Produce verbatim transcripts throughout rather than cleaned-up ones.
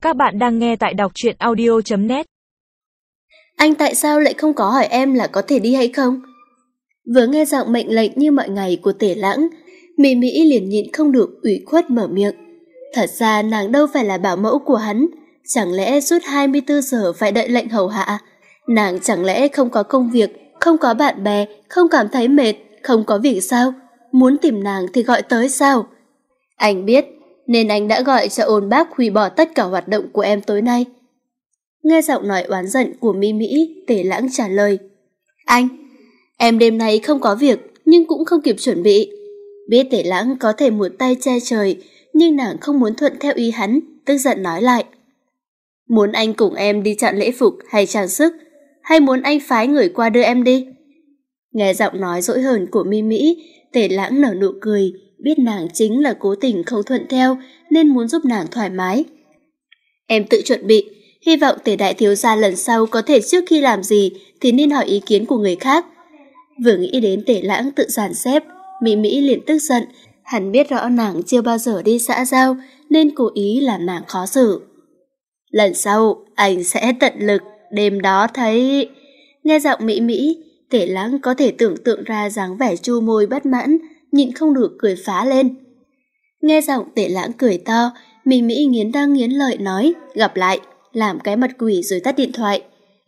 Các bạn đang nghe tại đọc truyện audio chấm net. Anh tại sao lại không có hỏi em là có thể đi hay không? Vừa nghe giọng mệnh lệnh như mọi ngày của Tể Lãng, Mỹ Mỹ liền nhịn không được ủy khuất mở miệng. Thật ra nàng đâu phải là bảo mẫu của hắn, chẳng lẽ suốt hai mươi tư giờ phải đợi lệnh hầu hạ? Nàng chẳng lẽ không có công việc, không có bạn bè, không cảm thấy mệt, không có việc sao? Muốn tìm nàng thì gọi tới sao? Anh biết, nên anh đã gọi cho ôn bác hủy bỏ tất cả hoạt động của em tối nay. Nghe giọng nói oán giận của Mỹ Mỹ, Tể Lãng trả lời. Anh, em đêm nay không có việc, nhưng cũng không kịp chuẩn bị. Biết Tể Lãng có thể một tay che trời, nhưng nàng không muốn thuận theo ý hắn, tức giận nói lại. Muốn anh cùng em đi chọn lễ phục hay trang sức, hay muốn anh phái người qua đưa em đi? Nghe giọng nói dỗi hờn của Mỹ Mỹ, Tể Lãng nở nụ cười, biết nàng chính là cố tình không thuận theo nên muốn giúp nàng thoải mái. Em tự chuẩn bị, hy vọng Tể đại thiếu gia lần sau có thể trước khi làm gì thì nên hỏi ý kiến của người khác. Vừa nghĩ đến Tể Lãng tự dàn xếp, Mỹ Mỹ liền tức giận, hắn biết rõ nàng chưa bao giờ đi xã giao nên cố ý làm nàng khó xử. Lần sau anh sẽ tận lực, đêm đó thấy... Nghe giọng Mỹ Mỹ, Tể Lãng có thể tưởng tượng ra dáng vẻ chu môi bất mãn, nhịn không được cười phá lên. Nghe giọng Tể Lãng cười to, Mỹ Mỹ nghiến răng nghiến lợi nói, gặp lại, làm cái mặt quỷ rồi tắt điện thoại.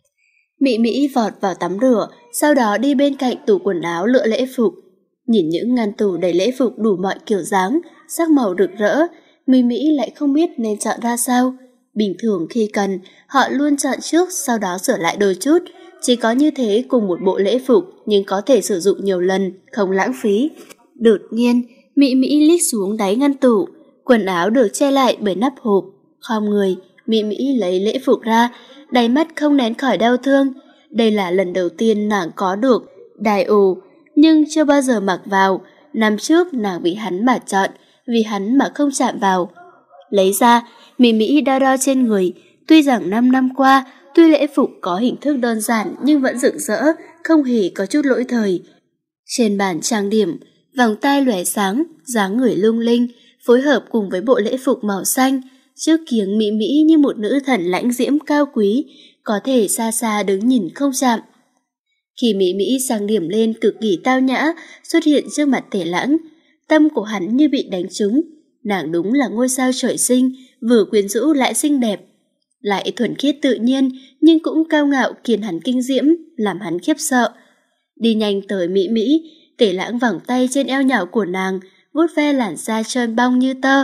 Mỹ Mỹ vọt vào tắm rửa, sau đó đi bên cạnh tủ quần áo lựa lễ phục. Nhìn những ngăn tủ đầy lễ phục đủ mọi kiểu dáng, sắc màu rực rỡ, Mỹ Mỹ lại không biết nên chọn ra sao. Bình thường khi cần, họ luôn chọn trước sau đó sửa lại đôi chút. Chỉ có như thế cùng một bộ lễ phục nhưng có thể sử dụng nhiều lần, không lãng phí. Đột nhiên, Mỹ Mỹ liếc xuống đáy ngăn tủ, quần áo được che lại bởi nắp hộp. Khom người, Mỹ Mỹ lấy lễ phục ra, đáy mắt không nén khỏi đau thương. Đây là lần đầu tiên nàng có được đài ồ, nhưng chưa bao giờ mặc vào. Năm trước nàng vì hắn mà chọn, vì hắn mà không chạm vào. Lấy ra, Mỹ Mỹ đo đo trên người, tuy rằng năm năm qua, tuy lễ phục có hình thức đơn giản nhưng vẫn rực rỡ, không hề có chút lỗi thời. Trên bàn trang điểm, vòng tai lóe sáng, dáng người lung linh, phối hợp cùng với bộ lễ phục màu xanh, trước kiếng Mỹ Mỹ như một nữ thần lãnh diễm cao quý, có thể xa xa đứng nhìn không chạm. Khi Mỹ Mỹ trang điểm lên cực kỳ tao nhã, xuất hiện trước mặt Tể Lãng, tâm của hắn như bị đánh trúng. Nàng đúng là ngôi sao trời sinh, vừa quyến rũ lại xinh đẹp, lại thuần khiết tự nhiên, nhưng cũng cao ngạo khiến hắn kinh diễm, làm hắn khiếp sợ. Đi nhanh tới Mỹ Mỹ, Tể Lãng vòng tay trên eo nhỏ của nàng, vuốt ve làn da trơn bong như tơ.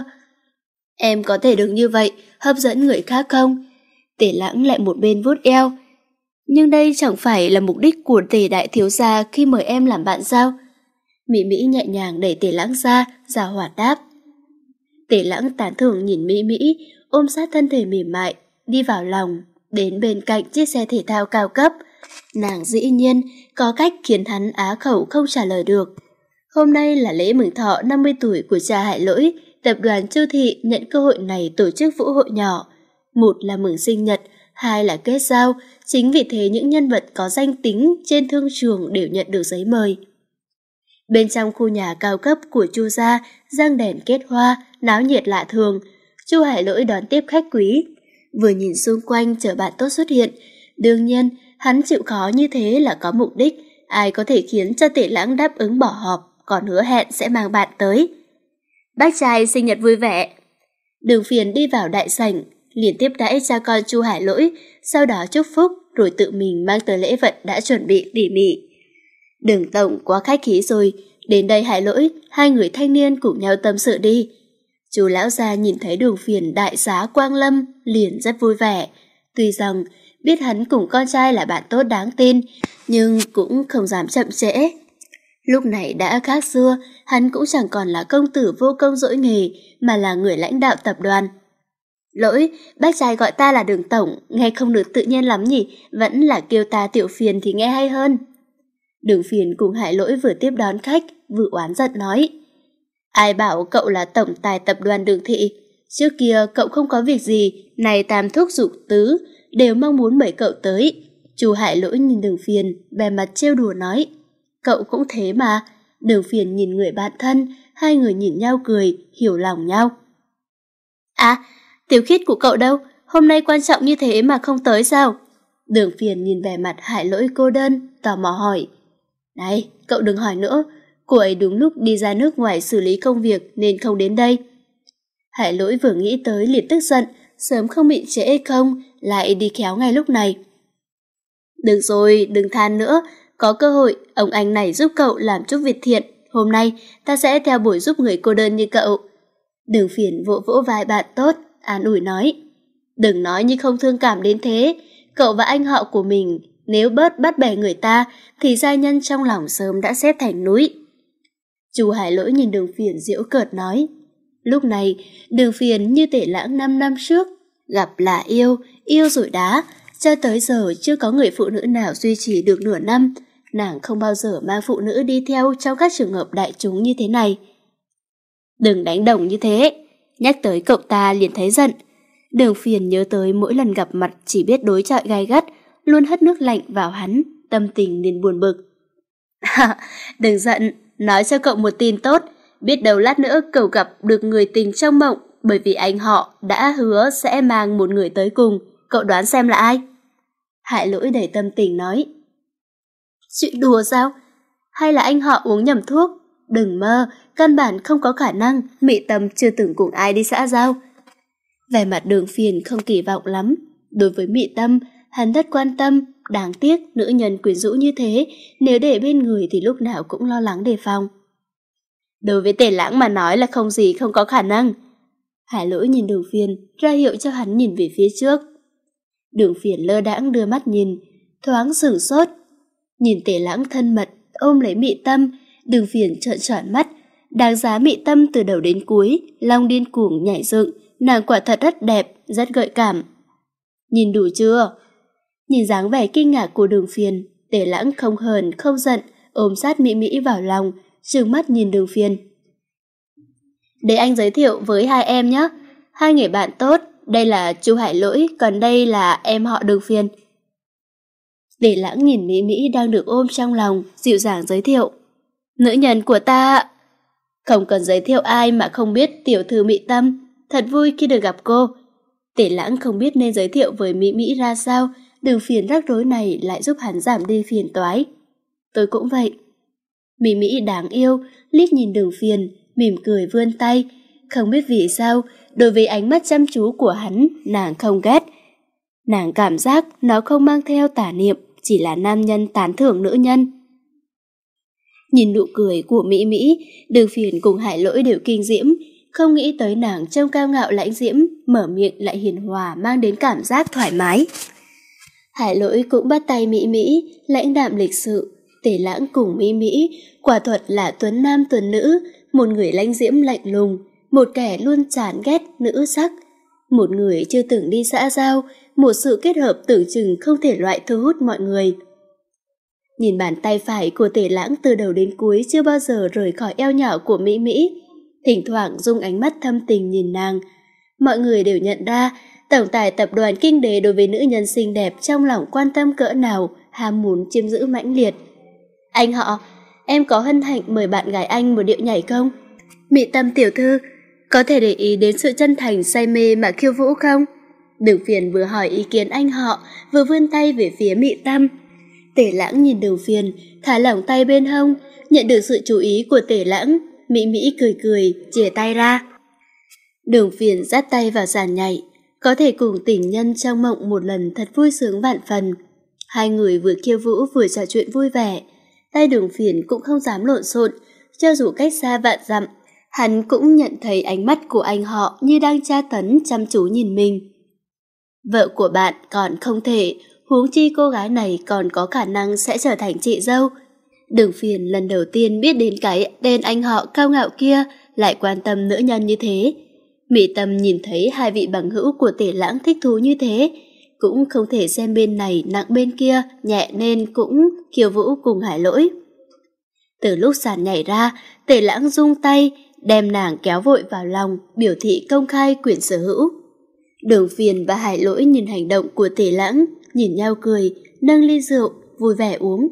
Em có thể được như vậy, hấp dẫn người khác không? Tể Lãng lại một bên vuốt eo. Nhưng đây chẳng phải là mục đích của Tể đại thiếu gia khi mời em làm bạn sao? Mỹ Mỹ nhẹ nhàng đẩy Tể Lãng ra, già hoạt đáp. Tể Lãng tán thưởng nhìn Mỹ Mỹ, ôm sát thân thể mềm mại, đi vào lòng, đến bên cạnh chiếc xe thể thao cao cấp. Nàng dĩ nhiên có cách khiến hắn á khẩu không trả lời được. Hôm nay là lễ mừng thọ năm mươi tuổi của cha Hải Lỗi, tập đoàn Châu Thị nhận cơ hội này tổ chức vũ hội nhỏ. Một là mừng sinh nhật, hai là kết giao, chính vì thế những nhân vật có danh tính trên thương trường đều nhận được giấy mời. Bên trong khu nhà cao cấp của Chu gia, răng đèn kết hoa, náo nhiệt lạ thường. Chu Hải Lỗi đón tiếp khách quý. Vừa nhìn xung quanh chờ bạn tốt xuất hiện. Đương nhiên, hắn chịu khó như thế là có mục đích. Ai có thể khiến cho Tể Lãng đáp ứng bỏ họp, còn hứa hẹn sẽ mang bạn tới. Bác trai sinh nhật vui vẻ. Đường Phiền đi vào đại sảnh, liền tiếp đãi cha con Chu Hải Lỗi, sau đó chúc phúc, rồi tự mình mang tới lễ vật đã chuẩn bị tỉ mỉ. Đường tổng quá khách khí rồi, đến đây Hải Lỗi, hai người thanh niên cùng nhau tâm sự đi. Chú lão gia nhìn thấy Đường Phiền đại giá quang lâm, liền rất vui vẻ. Tuy rằng biết hắn cùng con trai là bạn tốt đáng tin, nhưng cũng không dám chậm trễ. Lúc này đã khác xưa, hắn cũng chẳng còn là công tử vô công dỗi nghề, mà là người lãnh đạo tập đoàn. Lỗi, bác trai gọi ta là Đường tổng, nghe không được tự nhiên lắm nhỉ, vẫn là kêu ta Tiểu Phiền thì nghe hay hơn. Đường Phiền cùng Hải Lỗi vừa tiếp đón khách, vừa oán giận nói. Ai bảo cậu là tổng tài tập đoàn Đường Thị? Trước kia cậu không có việc gì, này tam thúc dục tứ, đều mong muốn mời cậu tới. Chu Hải Lỗi nhìn Đường Phiền, bè mặt trêu đùa nói. Cậu cũng thế mà. Đường Phiền nhìn người bạn thân, hai người nhìn nhau cười, hiểu lòng nhau. À, Tiểu Khiết của cậu đâu? hôm nay quan trọng như thế mà không tới sao? Đường Phiền nhìn vẻ mặt Hải Lỗi cô đơn, tò mò hỏi. Này, cậu đừng hỏi nữa, cô ấy đúng lúc đi ra nước ngoài xử lý công việc nên không đến đây. Hải Lỗi vừa nghĩ tới liền tức giận, sớm không bị trễ không, lại đi khéo ngay lúc này. Được rồi, đừng than nữa, có cơ hội, ông anh này giúp cậu làm chút việc thiện, hôm nay ta sẽ theo buổi giúp người cô đơn như cậu. Đường Phiền vỗ vỗ vai bạn tốt, an ủi nói. Đừng nói như không thương cảm đến thế, cậu và anh họ của mình nếu bớt bắt bẻ người ta thì gia nhân trong lòng sớm đã xếp thành núi. Chú Hải Lỗi nhìn Đường Phiền giễu cợt nói. Lúc này, Đường Phiền như Tể Lãng năm năm trước, gặp là yêu, yêu rồi đá, cho tới giờ chưa có người phụ nữ nào duy trì được nửa năm, nàng không bao giờ mang phụ nữ đi theo trong các trường hợp đại chúng như thế này. Đừng đánh đồng như thế, nhắc tới cậu ta liền thấy giận. Đường Phiền nhớ tới mỗi lần gặp mặt chỉ biết đối chọi gay gắt, luôn hất nước lạnh vào hắn, tâm tình liền buồn bực. Đừng giận, nói cho cậu một tin tốt, biết đâu lát nữa cậu gặp được người tình trong mộng, bởi vì anh họ đã hứa sẽ mang một người tới cùng, cậu đoán xem là ai? Hải Lỗi đầy tâm tình nói. Chuyện đùa sao? Hay là anh họ uống nhầm thuốc? Đừng mơ, căn bản không có khả năng, Mị Tâm chưa từng cùng ai đi xã giao. Vẻ mặt Đường Phiền không kỳ vọng lắm. Đối với Mị Tâm, hắn rất quan tâm, đáng tiếc nữ nhân quyến rũ như thế, nếu để bên người thì lúc nào cũng lo lắng đề phòng. Đối với Tể Lãng mà nói là không gì không có khả năng. Hải Lỗi nhìn Đường Phiền, ra hiệu cho hắn nhìn về phía trước. Đường Phiền lơ đãng đưa mắt nhìn, thoáng sửng sốt. Nhìn Tể Lãng thân mật, ôm lấy Mị Tâm, Đường Phiền trợn tròn mắt. Đáng giá Mị Tâm từ đầu đến cuối, long điên cuồng nhảy dựng, nàng quả thật rất đẹp, rất gợi cảm. Nhìn đủ chưa? Nhìn dáng vẻ kinh ngạc của Đường Phiền, Tể Lãng không hờn, không giận, ôm sát Mỹ Mỹ vào lòng, trừng mắt nhìn Đường Phiền. Để anh giới thiệu với hai em nhé. Hai người bạn tốt, đây là chú Hải Lỗi, còn đây là em họ Đường Phiền. Tể Lãng nhìn Mỹ Mỹ đang được ôm trong lòng, dịu dàng giới thiệu. Nữ nhân của ta... Không cần giới thiệu ai mà không biết tiểu thư Mị Tâm, thật vui khi được gặp cô. Tể Lãng không biết nên giới thiệu với Mỹ Mỹ ra sao, Đường Phiền rắc rối này lại giúp hắn giảm đi phiền toái. Tôi cũng vậy. Mỹ Mỹ đáng yêu, liếc nhìn Đường Phiền, mỉm cười vươn tay. Không biết vì sao, đối với ánh mắt chăm chú của hắn, nàng không ghét. Nàng cảm giác nó không mang theo tà niệm, chỉ là nam nhân tán thưởng nữ nhân. Nhìn nụ cười của Mỹ Mỹ, Đường Phiền cùng Hải Lỗi đều kinh diễm, không nghĩ tới nàng trông cao ngạo lãnh diễm, mở miệng lại hiền hòa mang đến cảm giác thoải mái. Hải Lỗi cũng bắt tay Mỹ Mỹ, lãnh đạm lịch sự. Tể Lãng cùng Mỹ Mỹ, quả thuật là tuấn nam tuấn nữ, một người lãnh diễm lạnh lùng, một kẻ luôn chán ghét nữ sắc. Một người chưa từng đi xã giao, một sự kết hợp tưởng chừng không thể loại thu hút mọi người. Nhìn bàn tay phải của Tể Lãng từ đầu đến cuối chưa bao giờ rời khỏi eo nhỏ của Mỹ Mỹ, thỉnh thoảng dung ánh mắt thâm tình nhìn nàng. Mọi người đều nhận ra, tổng tài tập đoàn Kinh Đế đối với nữ nhân xinh đẹp trong lòng quan tâm cỡ nào, ham muốn chiếm giữ mãnh liệt. Anh họ, em có hân hạnh mời bạn gái anh một điệu nhảy không? Mị Tâm tiểu thư, có thể để ý đến sự chân thành say mê mà khiêu vũ không? Đường Phiền vừa hỏi ý kiến anh họ, vừa vươn tay về phía Mị Tâm. Tể Lãng nhìn Đường Phiền, thả lỏng tay bên hông, nhận được sự chú ý của Tể Lãng, Mỹ Mỹ cười cười, chìa tay ra. Đường Phiền dắt tay vào sàn nhảy, có thể cùng tình nhân trong mộng một lần thật vui sướng vạn phần. Hai người vừa khiêu vũ vừa trò chuyện vui vẻ, tay Đường Phiền cũng không dám lộn xộn, cho dù cách xa vạn dặm, hắn cũng nhận thấy ánh mắt của anh họ như đang tra tấn chăm chú nhìn mình. Vợ của bạn còn không thể, huống chi cô gái này còn có khả năng sẽ trở thành chị dâu. Đường Phiền lần đầu tiên biết đến cái tên anh họ cao ngạo kia lại quan tâm nữ nhân như thế. Mỹ Tâm nhìn thấy hai vị bằng hữu của Tể Lãng thích thú như thế, cũng không thể xem bên này nặng bên kia nhẹ nên cũng khiêu vũ cùng Hải Lỗi. Từ lúc sàn nhảy ra, Tể Lãng rung tay, đem nàng kéo vội vào lòng, biểu thị công khai quyền sở hữu. Đường Phiền và Hải Lỗi nhìn hành động của Tể Lãng, nhìn nhau cười, nâng ly rượu, vui vẻ uống.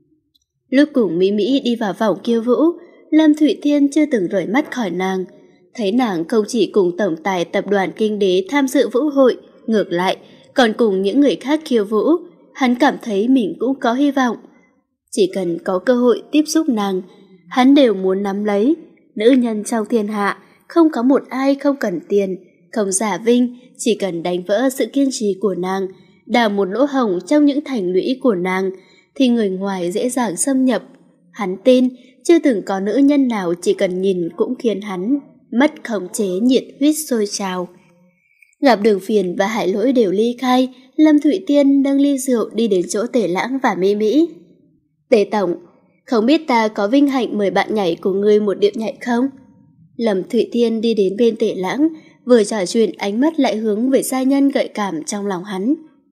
Lúc cùng Mỹ Mỹ đi vào vòng khiêu vũ, Lâm Thụy Thiên chưa từng rời mắt khỏi nàng. Thấy nàng không chỉ cùng tổng tài tập đoàn Kinh Đế tham dự vũ hội, Ngược lại, còn cùng những người khác khiêu vũ, hắn cảm thấy mình cũng có hy vọng. Chỉ cần có cơ hội tiếp xúc nàng, hắn đều muốn nắm lấy. Nữ nhân trong thiên hạ, không có một ai không cần tiền, không giả vinh, chỉ cần đánh vỡ sự kiên trì của nàng, đào một lỗ hổng trong những thành lũy của nàng, thì người ngoài dễ dàng xâm nhập. Hắn tin, chưa từng có nữ nhân nào chỉ cần nhìn cũng khiến hắn mất khống chế, nhiệt huyết sôi trào. Gặp Đường Phiền và Hải Lỗi đều ly khai, Lâm Thụy Tiên nâng ly rượu đi đến chỗ Tề Lãng và Mỹ Mỹ. Tề Tổng, không biết ta có vinh hạnh mời bạn nhảy của ngươi một điệu nhảy không? Lâm Thụy Tiên đi đến bên Tề Lãng, vừa trò chuyện ánh mắt lại hướng về giai nhân gợi cảm trong lòng hắn.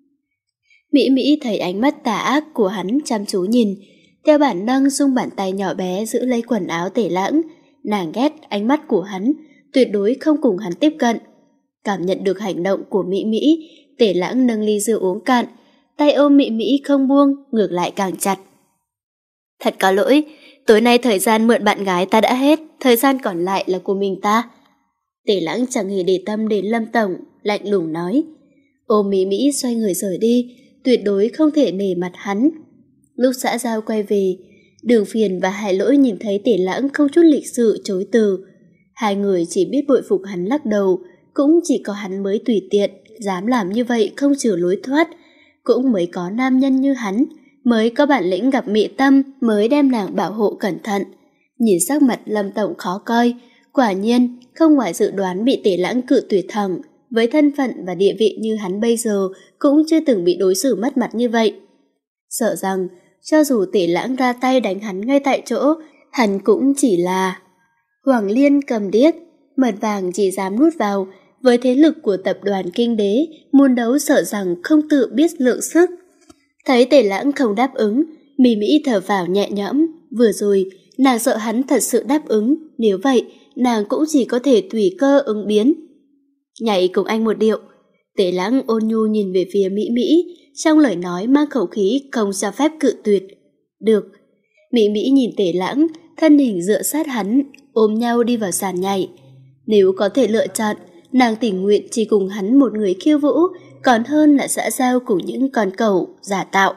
Mỹ Mỹ thấy ánh mắt tà ác của hắn chăm chú nhìn, theo bản năng dùng bàn tay nhỏ bé giữ lấy quần áo Tề Lãng. Nàng ghét ánh mắt của hắn, tuyệt đối không cùng hắn tiếp cận. Cảm nhận được hành động của Mỹ Mỹ, Tề Lãng nâng ly rượu uống cạn, tay ôm Mỹ Mỹ không buông, ngược lại càng chặt. Thật có lỗi, tối nay thời gian mượn bạn gái ta đã hết, thời gian còn lại là của mình ta. Tề Lãng chẳng hề để tâm đến Lâm Tổng, lạnh lùng nói. Ôm Mỹ Mỹ xoay người rời đi, tuyệt đối không thể nể mặt hắn. Lúc xã giao quay về, Đường Phiền và Hải Lỗi nhìn thấy Tề Lãng không chút lịch sự chối từ. Hai người chỉ biết bội phục hắn lắc đầu, cũng chỉ có hắn mới tùy tiện, dám làm như vậy không trừ lối thoát. Cũng mới có nam nhân như hắn, mới có bản lĩnh gặp Mị Tâm, mới đem nàng bảo hộ cẩn thận. Nhìn sắc mặt Lâm Tổng khó coi, quả nhiên không ngoài dự đoán bị Tề Lãng cự tuyệt thẳng. Với thân phận và địa vị như hắn bây giờ cũng chưa từng bị đối xử mất mặt như vậy. Sợ rằng cho dù Tề Lãng ra tay đánh hắn ngay tại chỗ, hắn cũng chỉ là Hoàng Liên cầm điếc, mật vàng chỉ dám nuốt vào. Với thế lực của tập đoàn Kinh Đế, muốn đấu sợ rằng không tự biết lượng sức. Thấy Tề Lãng không đáp ứng, Mỹ Mỹ thở vào nhẹ nhõm. Vừa rồi, nàng sợ hắn thật sự đáp ứng, nếu vậy, nàng cũng chỉ có thể tùy cơ ứng biến. Nhảy cùng anh một điệu. Tề Lãng ôn nhu nhìn về phía Mỹ Mỹ, trong lời nói mang khẩu khí không cho phép cự tuyệt. Được. Mỹ Mỹ nhìn Tề Lãng, thân hình dựa sát hắn, ôm nhau đi vào sàn nhảy. Nếu có thể lựa chọn, nàng tình nguyện chỉ cùng hắn một người khiêu vũ, còn hơn là xã giao cùng những con cẩu giả tạo.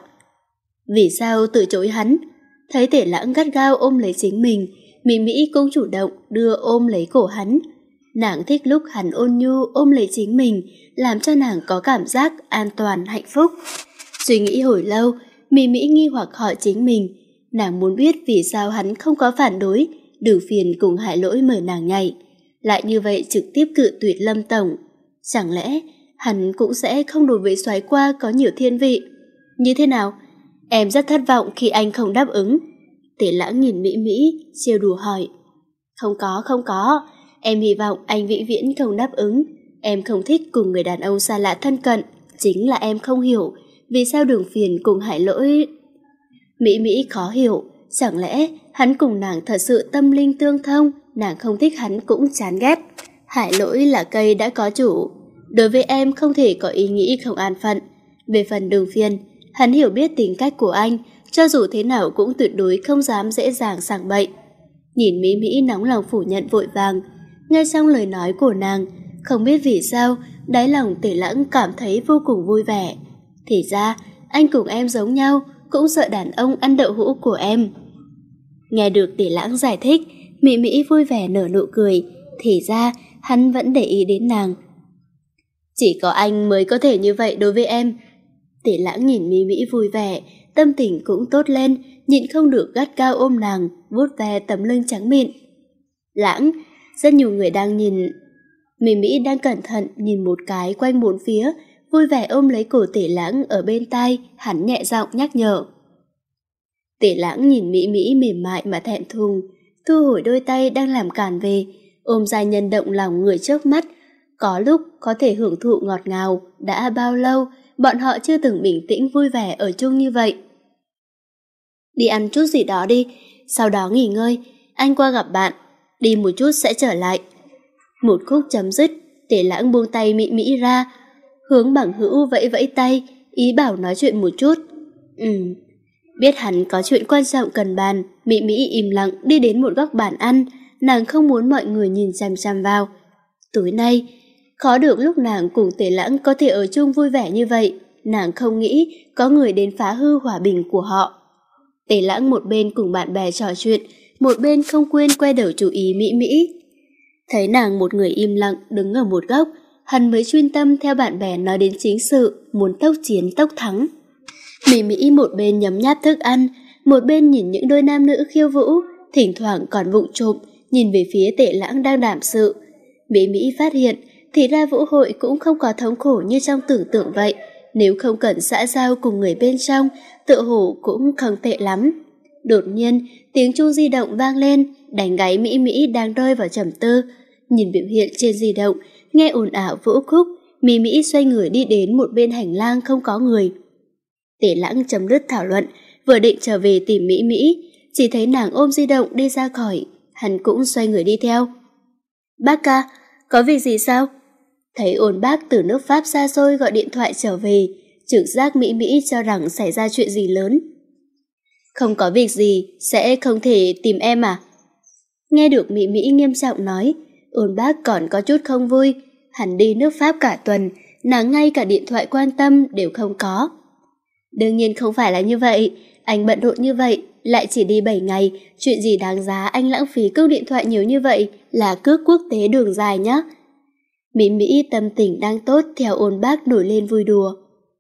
Vì sao từ chối hắn? Thấy Tề Lãng gắt gao ôm lấy chính mình, Mỹ Mỹ cũng chủ động đưa ôm lấy cổ hắn. Nàng thích lúc hắn ôn nhu ôm lấy chính mình, làm cho nàng có cảm giác an toàn hạnh phúc. Suy nghĩ hồi lâu, Mỹ Mỹ nghi hoặc hỏi chính mình. Nàng muốn biết vì sao hắn không có phản đối, Đường Phiền cùng Hải Lỗi mời nàng nhảy, lại như vậy trực tiếp cự tuyệt Lâm Tổng. Chẳng lẽ hắn cũng sẽ không đối với soái qua có nhiều thiên vị? Như thế nào? Em rất thất vọng khi anh không đáp ứng. Tề Lãng nhìn Mỹ Mỹ, trêu đùa hỏi. Không có, không có. Em hy vọng anh vĩnh viễn không đáp ứng. Em không thích cùng người đàn ông xa lạ thân cận. Chính là em không hiểu vì sao Đường Phiền cùng Hải Lỗi... Mỹ Mỹ khó hiểu. Chẳng lẽ hắn cùng nàng thật sự tâm linh tương thông, nàng không thích hắn cũng chán ghét. Hải Lỗi là cây đã có chủ. Đối với em không thể có ý nghĩ không an phận. Về phần Đường Phiền, hắn hiểu biết tính cách của anh, cho dù thế nào cũng tuyệt đối không dám dễ dàng sảng bậy. Nhìn Mỹ Mỹ nóng lòng phủ nhận vội vàng, nghe xong lời nói của nàng, không biết vì sao, đáy lòng Tề Lãng cảm thấy vô cùng vui vẻ. Thì ra, anh cùng em giống nhau, cũng sợ đàn ông ăn đậu hũ của em. Nghe được Tề Lãng giải thích, Mỹ Mỹ vui vẻ nở nụ cười. Thì ra, hắn vẫn để ý đến nàng. Chỉ có anh mới có thể như vậy đối với em. Tề Lãng nhìn Mỹ Mỹ vui vẻ, tâm tình cũng tốt lên, nhịn không được gắt cao ôm nàng, vuốt ve tấm lưng trắng mịn. Lãng, rất nhiều người đang nhìn. Mỹ Mỹ đang cẩn thận nhìn một cái quanh bốn phía, vui vẻ ôm lấy cổ Tề Lãng ở bên tai, hắn nhẹ giọng nhắc nhở. Tề Lãng nhìn Mỹ Mỹ mềm mại mà thẹn thùng, thu hồi đôi tay đang làm cản về, ôm giai nhân động lòng người trước mắt. Có lúc có thể hưởng thụ ngọt ngào, đã bao lâu bọn họ chưa từng bình tĩnh vui vẻ ở chung như vậy. Đi ăn chút gì đó đi, sau đó nghỉ ngơi, anh qua gặp bạn, đi một chút sẽ trở lại. Một khúc chấm dứt, Tề Lãng buông tay Mỹ Mỹ ra, hướng Bằng Hữu vẫy vẫy tay, ý bảo nói chuyện một chút. Ừm, biết hắn có chuyện quan trọng cần bàn, Mỹ Mỹ im lặng đi đến một góc bàn ăn, nàng không muốn mọi người nhìn chằm chằm vào. Tối nay, Khó được lúc nàng cùng Tề Lãng có thể ở chung vui vẻ như vậy, nàng không nghĩ có người đến phá hư hòa bình của họ. Tề Lãng một bên cùng bạn bè trò chuyện, một bên không quên quay đầu chú ý Mỹ Mỹ. Thấy nàng một người im lặng đứng ở một góc, hắn mới chuyên tâm theo bạn bè nói đến chính sự, muốn tốc chiến tốc thắng. Mỹ Mỹ một bên nhấm nháp thức ăn, một bên nhìn những đôi nam nữ khiêu vũ, thỉnh thoảng còn vụng trộm nhìn về phía Tề Lãng đang đảm sự. Mỹ Mỹ phát hiện thì ra vũ hội cũng không có thống khổ như trong tưởng tượng vậy, nếu không cần xã giao cùng người bên trong, tựa hồ cũng không tệ lắm. Đột nhiên, tiếng chuông di động vang lên, đánh gáy Mỹ Mỹ đang rơi vào trầm tư. Nhìn biểu hiện trên di động, nghe ồn ào vũ khúc, Mỹ Mỹ xoay người đi đến một bên hành lang không có người. Tề Lãng chấm dứt thảo luận, vừa định trở về tìm Mỹ Mỹ, chỉ thấy nàng ôm di động đi ra khỏi, hắn cũng xoay người đi theo. Bác ca, có việc gì sao? Thấy ôn bác từ nước Pháp xa xôi gọi điện thoại trở về, trực giác Mỹ Mỹ cho rằng xảy ra chuyện gì lớn. Không có việc gì, sẽ không thể tìm em à? Nghe được Mỹ Mỹ nghiêm trọng nói, ôn bác còn có chút không vui. Hắn đi nước Pháp cả tuần, nàng ngay cả điện thoại quan tâm đều không có. Đương nhiên không phải là như vậy, anh bận rộn như vậy, lại chỉ đi bảy ngày, chuyện gì đáng giá anh lãng phí cước điện thoại nhiều như vậy, là cước quốc tế đường dài nhá. Mỹ Mỹ tâm tình đang tốt theo ôn bác nổi lên vui đùa.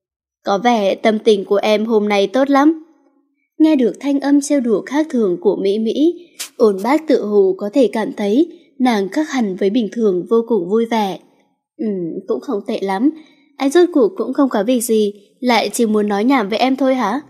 Có vẻ tâm tình của em hôm nay tốt lắm. Nghe được thanh âm trêu đùa khác thường của Mỹ Mỹ, ôn bác tự hồ có thể cảm thấy nàng khác hẳn với bình thường vô cùng vui vẻ. Ừ, cũng không tệ lắm, anh rốt cuộc cũng không có việc gì, lại chỉ muốn nói nhảm với em thôi hả?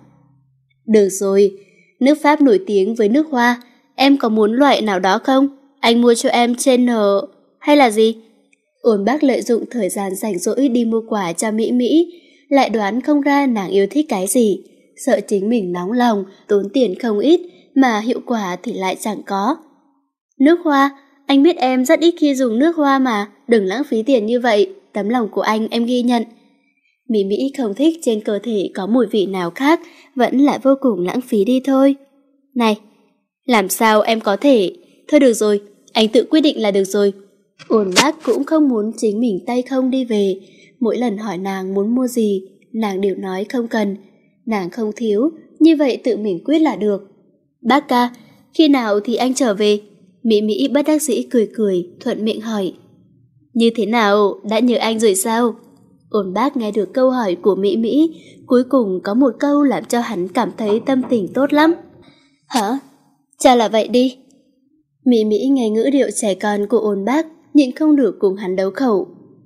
Được rồi, nước Pháp nổi tiếng với nước hoa, em có muốn loại nào đó không? Anh mua cho em trên N... hay là gì? Ôn bác lợi dụng thời gian rảnh rỗi đi mua quà cho Mỹ Mỹ, lại đoán không ra nàng yêu thích cái gì, sợ chính mình nóng lòng, tốn tiền không ít, mà hiệu quả thì lại chẳng có. Nước hoa, anh biết em rất ít khi dùng nước hoa mà, đừng lãng phí tiền như vậy, tấm lòng của anh em ghi nhận. Mỹ Mỹ không thích trên cơ thể có mùi vị nào khác, vẫn là vô cùng lãng phí đi thôi. Này, làm sao em có thể... Thôi được rồi, anh tự quyết định là được rồi. Ôn bác cũng không muốn chính mình tay không đi về. Mỗi lần hỏi nàng muốn mua gì, nàng đều nói không cần. Nàng không thiếu, như vậy tự mình quyết là được. Bác ca, khi nào thì anh trở về? Mỹ Mỹ bất đắc dĩ cười cười, thuận miệng hỏi. Như thế nào, đã nhớ anh rồi sao? Ôn bác nghe được câu hỏi của Mỹ Mỹ, cuối cùng có một câu làm cho hắn cảm thấy tâm tình tốt lắm. Hả? Chả là vậy đi. Mỹ Mỹ nghe ngữ điệu trẻ con của ôn bác, nhịn không được cùng hắn đấu khẩu.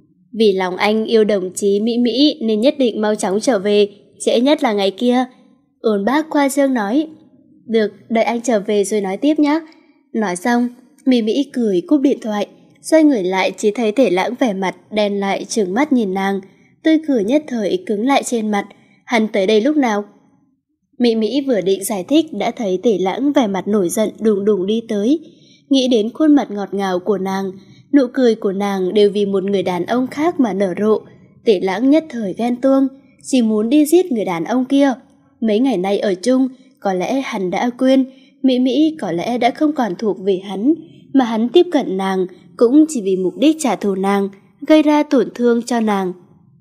Vì lòng anh yêu đồng chí Mỹ Mỹ nên nhất định mau chóng trở về, trễ nhất là ngày kia. Ôn bác khoa trương nói. Được, đợi anh trở về rồi nói tiếp nhé. Nói xong, Mỹ Mỹ cười cúp điện thoại, xoay người lại chỉ thấy Tề Lãng vẻ mặt đen lại trừng mắt nhìn nàng, tươi cười nhất thời cứng lại trên mặt. Hắn tới đây lúc nào? Mỹ Mỹ vừa định giải thích đã thấy Tề Lãng vẻ mặt nổi giận đùng đùng đi tới. Nghĩ đến khuôn mặt ngọt ngào của nàng, nụ cười của nàng đều vì một người đàn ông khác mà nở rộ. Tề Lãng nhất thời ghen tuông, chỉ muốn đi giết người đàn ông kia. Mấy ngày nay ở chung, có lẽ hắn đã quên, Mỹ Mỹ có lẽ đã không còn thuộc về hắn, mà hắn tiếp cận nàng cũng chỉ vì mục đích trả thù nàng, gây ra tổn thương cho nàng.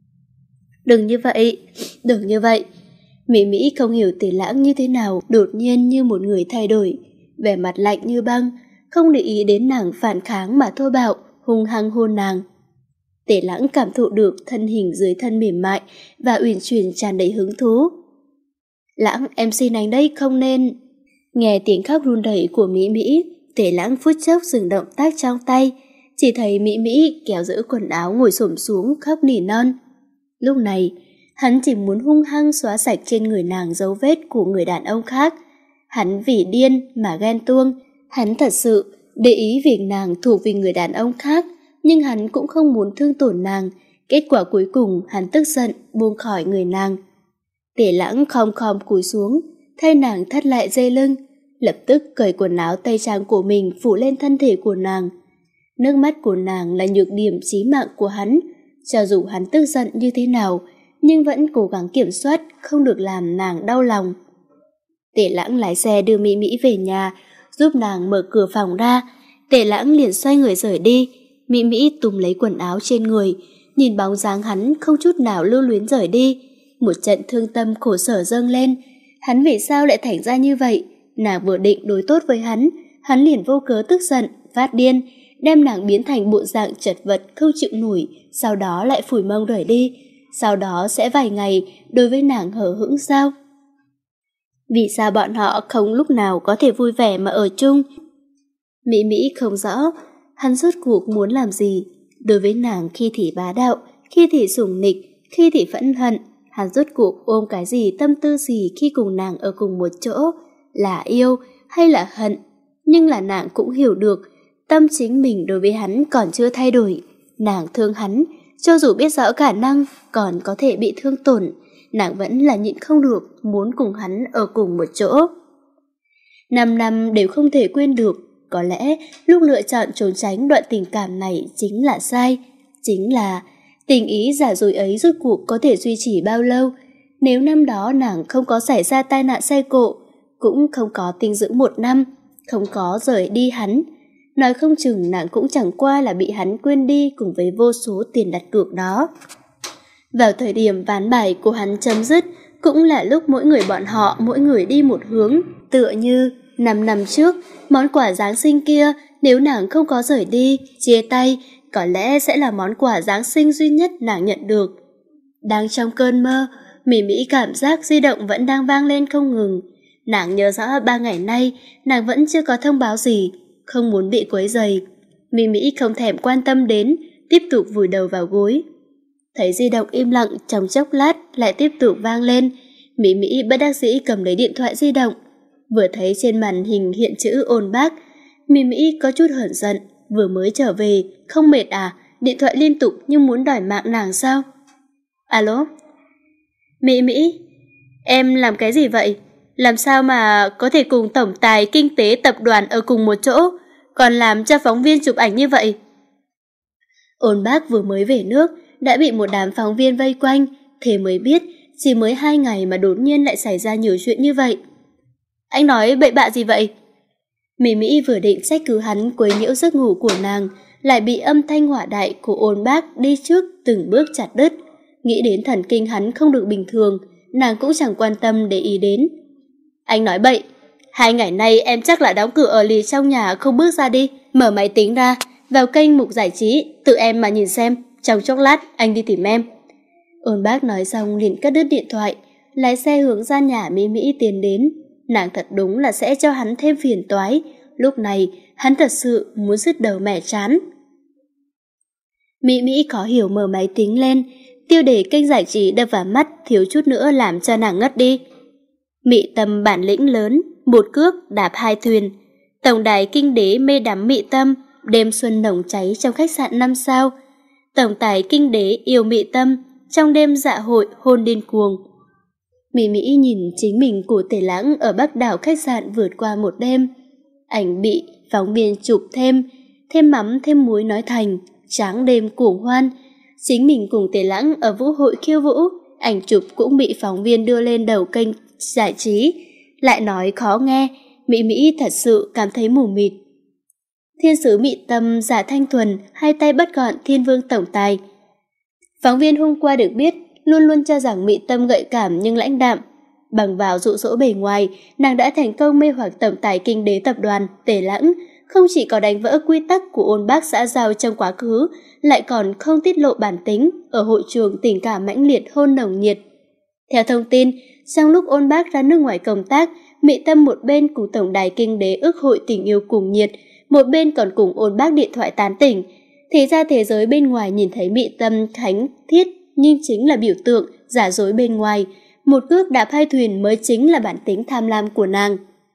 Đừng như vậy, đừng như vậy. Mỹ Mỹ không hiểu Tề Lãng như thế nào, đột nhiên như một người thay đổi, vẻ mặt lạnh như băng, không để ý đến nàng phản kháng mà thô bạo, hung hăng hôn nàng. Tề Lãng cảm thụ được thân hình dưới thân mềm mại và uyển chuyển tràn đầy hứng thú. Lãng, em xin anh đấy, không nên... Nghe tiếng khóc run rẩy của Mỹ Mỹ, Tề Lãng phút chốc dừng động tác trong tay, chỉ thấy Mỹ Mỹ kéo giữ quần áo ngồi xổm xuống khóc nỉ non. Lúc này, hắn chỉ muốn hung hăng xóa sạch trên người nàng dấu vết của người đàn ông khác. Hắn vì điên mà ghen tuông, hắn thật sự để ý việc nàng thuộc về người đàn ông khác, nhưng hắn cũng không muốn thương tổn nàng. Kết quả cuối cùng hắn tức giận buông khỏi người nàng. Tề Lãng khom khom cúi xuống, thay nàng thắt lại dây lưng, lập tức cởi quần áo tây trang của mình phủ lên thân thể của nàng. Nước mắt của nàng là nhược điểm chí mạng của hắn, cho dù hắn tức giận như thế nào, nhưng vẫn cố gắng kiểm soát, không được làm nàng đau lòng. Tề Lãng lái xe đưa Mỹ Mỹ về nhà, giúp nàng mở cửa phòng ra. Tề Lãng liền xoay người rời đi. Mỹ Mỹ túm lấy quần áo trên người, nhìn bóng dáng hắn không chút nào lưu luyến rời đi. Một trận thương tâm khổ sở dâng lên. Hắn vì sao lại thành ra như vậy? Nàng vừa định đối tốt với hắn, hắn liền vô cớ tức giận, phát điên, đem nàng biến thành bộ dạng chật vật không chịu nổi, sau đó lại phủi mông rời đi. Sau đó sẽ vài ngày đối với nàng hờ hững sao? Vì sao bọn họ không lúc nào có thể vui vẻ mà ở chung? Mỹ Mỹ không rõ, hắn rốt cuộc muốn làm gì. Đối với nàng khi thì bá đạo, khi thì sủng nịch, khi thì phẫn hận, hắn rốt cuộc ôm cái gì, tâm tư gì khi cùng nàng ở cùng một chỗ, là yêu hay là hận. Nhưng là nàng cũng hiểu được, tâm chính mình đối với hắn còn chưa thay đổi. Nàng thương hắn, cho dù biết rõ khả năng còn có thể bị thương tổn, nàng vẫn là nhịn không được, muốn cùng hắn ở cùng một chỗ. Năm năm đều không thể quên được, có lẽ lúc lựa chọn trốn tránh đoạn tình cảm này chính là sai. Chính là tình ý giả dối ấy rốt cuộc có thể duy trì bao lâu? Nếu năm đó nàng không có xảy ra tai nạn xe cộ, cũng không có tinh dưỡng một năm, không có rời đi hắn, nói không chừng nàng cũng chẳng qua là bị hắn quên đi cùng với vô số tiền đặt cược đó. Vào thời điểm ván bài của hắn chấm dứt, cũng là lúc mỗi người bọn họ mỗi người đi một hướng, tựa như năm năm trước, món quà Giáng sinh kia, nếu nàng không có rời đi, chia tay, có lẽ sẽ là món quà Giáng sinh duy nhất nàng nhận được. Đang trong cơn mơ, Mỹ Mỹ cảm giác di động vẫn đang vang lên không ngừng. Nàng nhớ rõ ba ngày nay, nàng vẫn chưa có thông báo gì, không muốn bị quấy rầy. Mỹ Mỹ không thèm quan tâm đến, tiếp tục vùi đầu vào gối. Thấy di động im lặng trong chốc lát lại tiếp tục vang lên, Mỹ Mỹ bất đắc dĩ cầm lấy điện thoại di động. Vừa thấy trên màn hình hiện chữ ôn bác, Mỹ Mỹ có chút hờn giận, vừa mới trở về, không mệt à, điện thoại liên tục như muốn đòi mạng nàng sao? Alo? Mỹ Mỹ, em làm cái gì vậy? Làm sao mà có thể cùng tổng tài kinh tế tập đoàn ở cùng một chỗ, còn làm cho phóng viên chụp ảnh như vậy? Ôn bác vừa mới về nước, đã bị một đám phóng viên vây quanh, thế mới biết, chỉ mới hai ngày mà đột nhiên lại xảy ra nhiều chuyện như vậy. Anh nói bậy bạ gì vậy? Mỹ Mỹ vừa định trách cứ hắn quấy nhiễu giấc ngủ của nàng, lại bị âm thanh hỏa đại của ôn bác đi trước từng bước chặt đứt. Nghĩ đến thần kinh hắn không được bình thường, nàng cũng chẳng quan tâm để ý đến. Anh nói bậy, hai ngày nay em chắc là đóng cửa ở lì trong nhà không bước ra đi, mở máy tính ra, vào kênh mục giải trí, tự em mà nhìn xem, trong chốc lát anh đi tìm em. Ôn bác nói xong liền cắt đứt điện thoại, lái xe hướng ra nhà Mỹ Mỹ tiến đến. Nàng thật đúng là sẽ cho hắn thêm phiền toái, lúc này hắn thật sự muốn dứt đầu mẻ chán. Mỹ Mỹ khó hiểu mở máy tính lên, tiêu đề kênh giải trí đập vào mắt thiếu chút nữa làm cho nàng ngất đi. Mị Tâm bản lĩnh lớn, một cước đạp hai thuyền. Tổng đài kinh đế mê đắm Mị Tâm, đêm xuân nồng cháy trong khách sạn năm sao. Tổng tài kinh đế yêu Mị Tâm, trong đêm dạ hội hôn điên cuồng. Mỹ Mỹ nhìn chính mình của Tề Lãng ở Bắc đảo khách sạn vượt qua một đêm. Ảnh bị phóng viên chụp thêm, thêm mắm thêm muối nói thành, tráng đêm cuồng hoan. Chính mình cùng Tề Lãng ở vũ hội khiêu vũ, ảnh chụp cũng bị phóng viên đưa lên đầu kênh giải trí. Lại nói khó nghe, Mỹ Mỹ thật sự cảm thấy mù mịt. Thiên sứ Mị Tâm giả thanh thuần, hai tay bắt gọn thiên vương tổng tài. Phóng viên hôm qua được biết, luôn luôn cho rằng Mị Tâm gợi cảm nhưng lãnh đạm. Bằng vào dụ dỗ bề ngoài, nàng đã thành công mê hoặc tổng tài kinh đế tập đoàn Tề Lãng, không chỉ có đánh vỡ quy tắc của ôn bác xã giao trong quá khứ, lại còn không tiết lộ bản tính, ở hội trường tình cảm mãnh liệt hôn nồng nhiệt. Theo thông tin, trong lúc ôn bác ra nước ngoài công tác, Mị Tâm một bên cùng tổng đài kinh đế ước hội tình yêu cùng nhiệt, một bên còn cùng ôn bác điện thoại tán tỉnh. Thì ra thế giới bên ngoài nhìn thấy Mị Tâm thánh thiết nhưng chính là biểu tượng, giả dối bên ngoài. Một cước đạp hai thuyền mới chính là bản tính tham lam của nàng.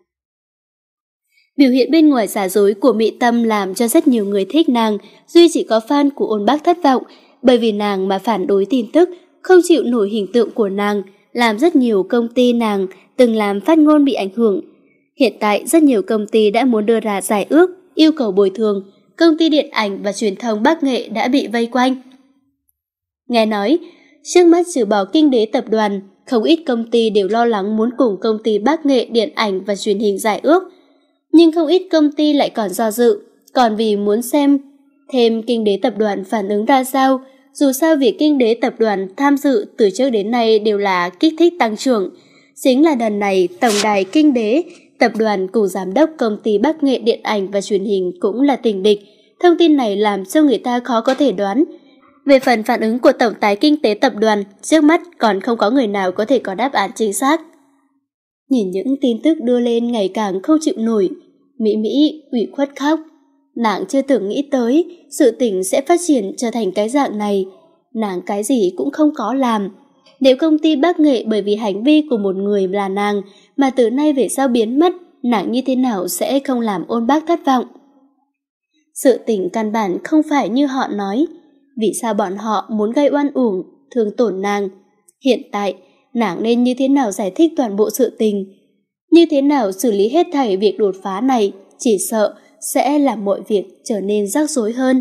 Biểu hiện bên ngoài giả dối của Mị Tâm làm cho rất nhiều người thích nàng, duy chỉ có fan của ôn bác thất vọng, bởi vì nàng mà phản đối tin tức, không chịu nổi hình tượng của nàng, làm rất nhiều công ty nàng từng làm phát ngôn bị ảnh hưởng. Hiện tại rất nhiều công ty đã muốn đưa ra giải ước, yêu cầu bồi thường, công ty điện ảnh và truyền thông Bắc Nghệ đã bị vây quanh. Nghe nói, trước mắt trừ bỏ kinh đế tập đoàn, không ít công ty đều lo lắng muốn cùng công ty Bắc Nghệ điện ảnh và truyền hình giải ước. Nhưng không ít công ty lại còn do dự, còn vì muốn xem Thêm kinh đế tập đoàn phản ứng ra sao? Dù sao việc kinh đế tập đoàn tham dự từ trước đến nay đều là kích thích tăng trưởng. Chính là lần này tổng đài kinh đế tập đoàn cùng giám đốc công ty Bắc Nghệ điện ảnh và truyền hình cũng là tình địch. Thông tin này làm cho người ta khó có thể đoán. Về phần phản ứng của tổng tài kinh tế tập đoàn, trước mắt còn không có người nào có thể có đáp án chính xác. Nhìn những tin tức đưa lên ngày càng không chịu nổi, Mỹ Mỹ ủy khuất khóc. Nàng chưa từng nghĩ tới sự tình sẽ phát triển trở thành cái dạng này. Nàng cái gì cũng không có làm. Nếu công ty Bắc Nghệ bởi vì hành vi của một người là nàng mà từ nay về sau biến mất, nàng như thế nào sẽ không làm Ôn Bác thất vọng. Sự tình căn bản không phải như họ nói. Vì sao bọn họ muốn gây oan uổng, thương tổn nàng? Hiện tại, nàng nên như thế nào giải thích toàn bộ sự tình? Như thế nào xử lý hết thảy việc đột phá này? Chỉ sợ sẽ làm mọi việc trở nên rắc rối hơn.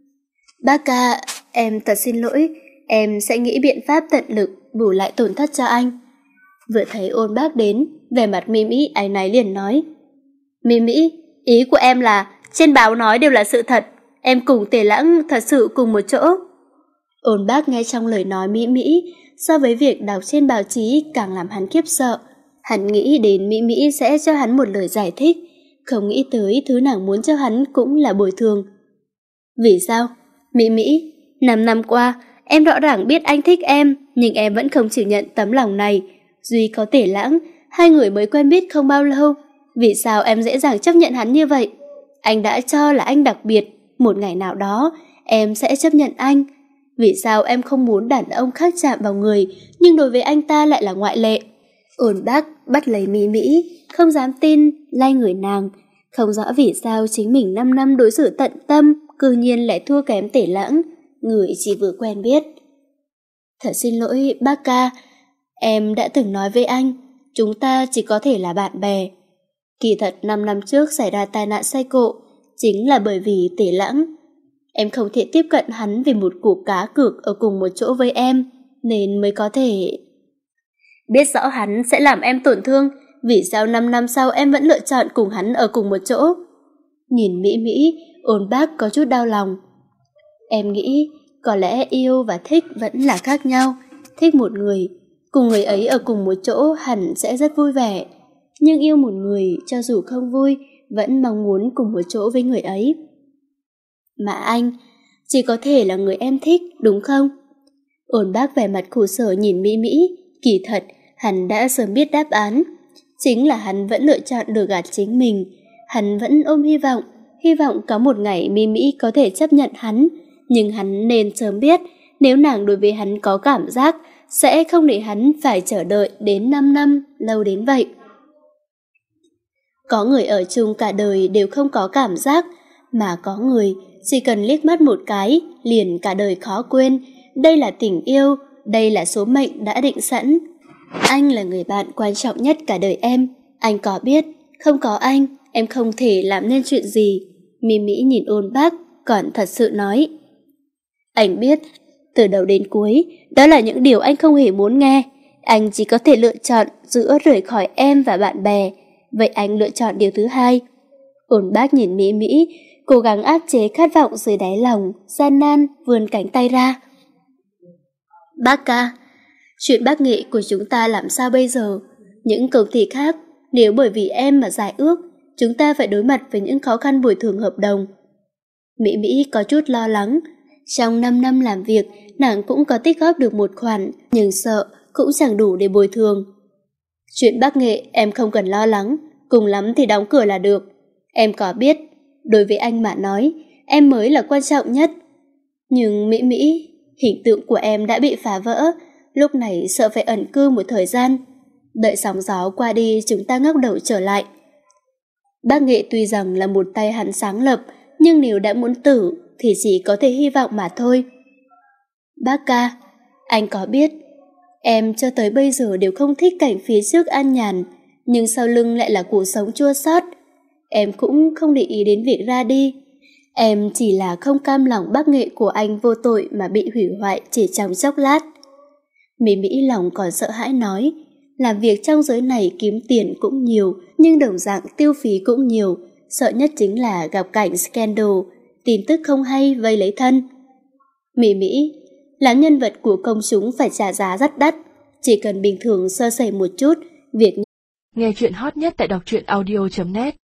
Bác ca, em thật xin lỗi, em sẽ nghĩ biện pháp tận lực bù lại tổn thất cho anh. Vừa thấy Ôn Bác đến, vẻ mặt Mỹ Mỹ áy náy liền nói. Mỹ Mỹ, ý của em là trên báo nói đều là sự thật, em cùng Tề Lãng thật sự cùng một chỗ. Ôn Bác nghe trong lời nói Mỹ Mỹ, so với việc đọc trên báo chí càng làm hắn khiếp sợ. Hắn nghĩ đến Mỹ Mỹ sẽ cho hắn một lời giải thích, không nghĩ tới thứ nàng muốn cho hắn cũng là bồi thường. Vì sao? Mỹ Mỹ, năm năm qua, em rõ ràng biết anh thích em, nhưng em vẫn không chịu nhận tấm lòng này. Duy có Tề Lãng, hai người mới quen biết không bao lâu. Vì sao em dễ dàng chấp nhận hắn như vậy? Anh đã cho là anh đặc biệt, một ngày nào đó em sẽ chấp nhận anh. Vì sao em không muốn đàn ông khác chạm vào người, nhưng đối với anh ta lại là ngoại lệ? Ôn Bác bắt lấy Mỹ Mỹ, không dám tin, lay người nàng. Không rõ vì sao chính mình năm năm đối xử tận tâm, cư nhiên lại thua kém Tề Lãng, người chỉ vừa quen biết. Thật xin lỗi bác ca, em đã từng nói với anh, chúng ta chỉ có thể là bạn bè. Kỳ thật năm năm trước xảy ra tai nạn xe cộ, chính là bởi vì Tề Lãng. Em không thể tiếp cận hắn vì một củ cá cược ở cùng một chỗ với em, nên mới có thể... Biết rõ hắn sẽ làm em tổn thương, vì sao năm năm sau em vẫn lựa chọn cùng hắn ở cùng một chỗ? Nhìn Mỹ Mỹ, Ôn Bác có chút đau lòng. Em nghĩ có lẽ yêu và thích vẫn là khác nhau. Thích một người, cùng người ấy ở cùng một chỗ hẳn sẽ rất vui vẻ. Nhưng yêu một người, cho dù không vui, vẫn mong muốn cùng một chỗ với người ấy. Mà anh, chỉ có thể là người em thích, đúng không? Ôn Bác vẻ mặt khổ sở nhìn Mỹ Mỹ. Kỳ thật, hắn đã sớm biết đáp án. Chính là hắn vẫn lựa chọn lừa gạt chính mình. Hắn vẫn ôm hy vọng, hy vọng có một ngày Mỹ Mỹ có thể chấp nhận hắn. Nhưng hắn nên sớm biết, nếu nàng đối với hắn có cảm giác, sẽ không để hắn phải chờ đợi đến năm năm, lâu đến vậy. Có người ở chung cả đời đều không có cảm giác, mà có người chỉ cần liếc mắt một cái, liền cả đời khó quên. Đây là tình yêu, đây là số mệnh đã định sẵn. Anh là người bạn quan trọng nhất cả đời em. Anh có biết, không có anh, em không thể làm nên chuyện gì. Mỹ Mỹ nhìn Ôn Bác, còn thật sự nói. Anh biết, từ đầu đến cuối, đó là những điều anh không hề muốn nghe. Anh chỉ có thể lựa chọn giữa rời khỏi em và bạn bè. Vậy anh lựa chọn điều thứ hai. Ôn Bác nhìn Mỹ Mỹ, cố gắng áp chế khát vọng dưới đáy lòng, gian nan vươn cánh tay ra. Bác ca, chuyện Bắc Nghệ của chúng ta làm sao bây giờ? Những công ty khác, nếu bởi vì em mà giải ước, chúng ta phải đối mặt với những khó khăn bồi thường hợp đồng. Mỹ Mỹ có chút lo lắng. Trong năm năm làm việc, nàng cũng có tích góp được một khoản, nhưng sợ cũng chẳng đủ để bồi thường. Chuyện Bắc Nghệ em không cần lo lắng, cùng lắm thì đóng cửa là được. Em có biết, đối với anh mà nói, em mới là quan trọng nhất. Nhưng Mỹ Mỹ, hình tượng của em đã bị phá vỡ, lúc này sợ phải ẩn cư một thời gian. Đợi sóng gió qua đi chúng ta ngóc đầu trở lại. Bắc Nghệ tuy rằng là một tay hắn sáng lập, nhưng nếu đã muốn tử thì chỉ có thể hy vọng mà thôi. Bác ca, anh có biết, em cho tới bây giờ đều không thích cảnh phía trước an nhàn, nhưng sau lưng lại là cuộc sống chua xót. Em cũng không để ý đến việc ra đi. Em chỉ là không cam lòng Bắc Nghệ của anh vô tội mà bị hủy hoại chỉ trong chốc lát. Mỹ Mỹ lòng còn sợ hãi nói, làm việc trong giới này kiếm tiền cũng nhiều, nhưng đồng dạng tiêu phí cũng nhiều. Sợ nhất chính là gặp cảnh scandal. tin tức không hay vây lấy thân. Mỹ Mỹ là nhân vật của công chúng phải trả giá rất đắt, chỉ cần bình thường sơ sẩy một chút, việc nghe chuyện hot nhất tại đọc truyện audio chấm net.